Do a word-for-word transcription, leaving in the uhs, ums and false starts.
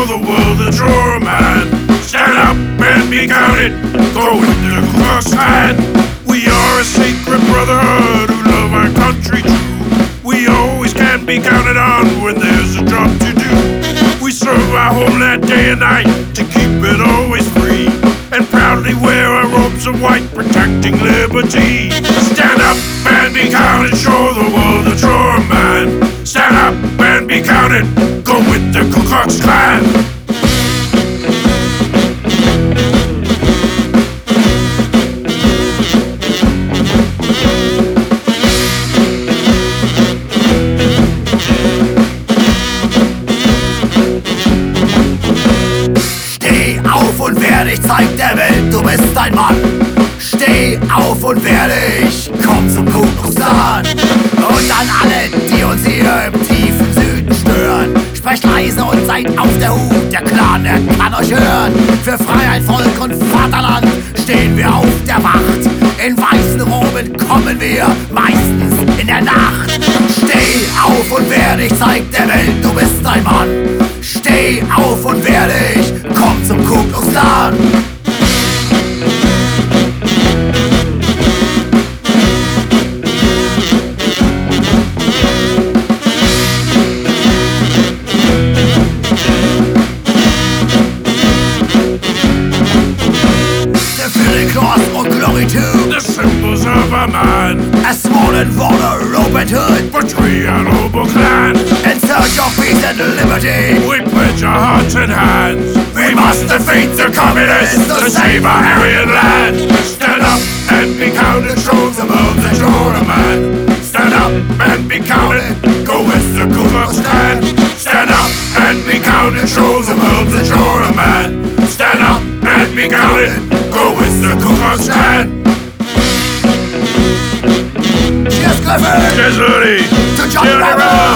the world that you're a man. Stand up and be counted, go with the Ku Klux Klan. We are a sacred brotherhood who love our country true. We always can be counted on when there's a job to do. We serve our homeland day and night to keep it always free, and proudly wear our robes of white protecting liberty. Stand up and be counted, show the world that you're a man. Stand up and be counted, go with the Ku Klux Klan. Und wer dich zeigt der Welt, du bist ein Mann. Steh auf und wer dich, komm zum Ku Klux Klan. Und an alle, die uns hier im tiefen Süden stören, sprecht leise und seid auf der Hut, der Clan, der kann euch hören. Für Freiheit, Volk und Vaterland stehen wir auf der Wacht. In weißen Roben kommen wir, meistens in der Nacht. Steh auf und wer dich zeigt der Welt, du bist ein Mann. Steh auf und wer dich, komm zum Ku Klux Klan. The Philly Cross und Glory to the symbols of a man. A swollen water, Robin Hood, But we are noble clan. in search of peace and liberty. We pledge our hearts and hands. We must defeat the communists to save our Aryan land. Stand up and be counted, show the world that you're a man. Stand up and be counted, go with the Ku Klux Klan. Stand up and be counted, show the world that you're a man. Stand up and be counted, go with the Ku Klux Klan. Cheers, Clifford! Cheers, Rudy! To Johnny Johnny Rebel! Rebel!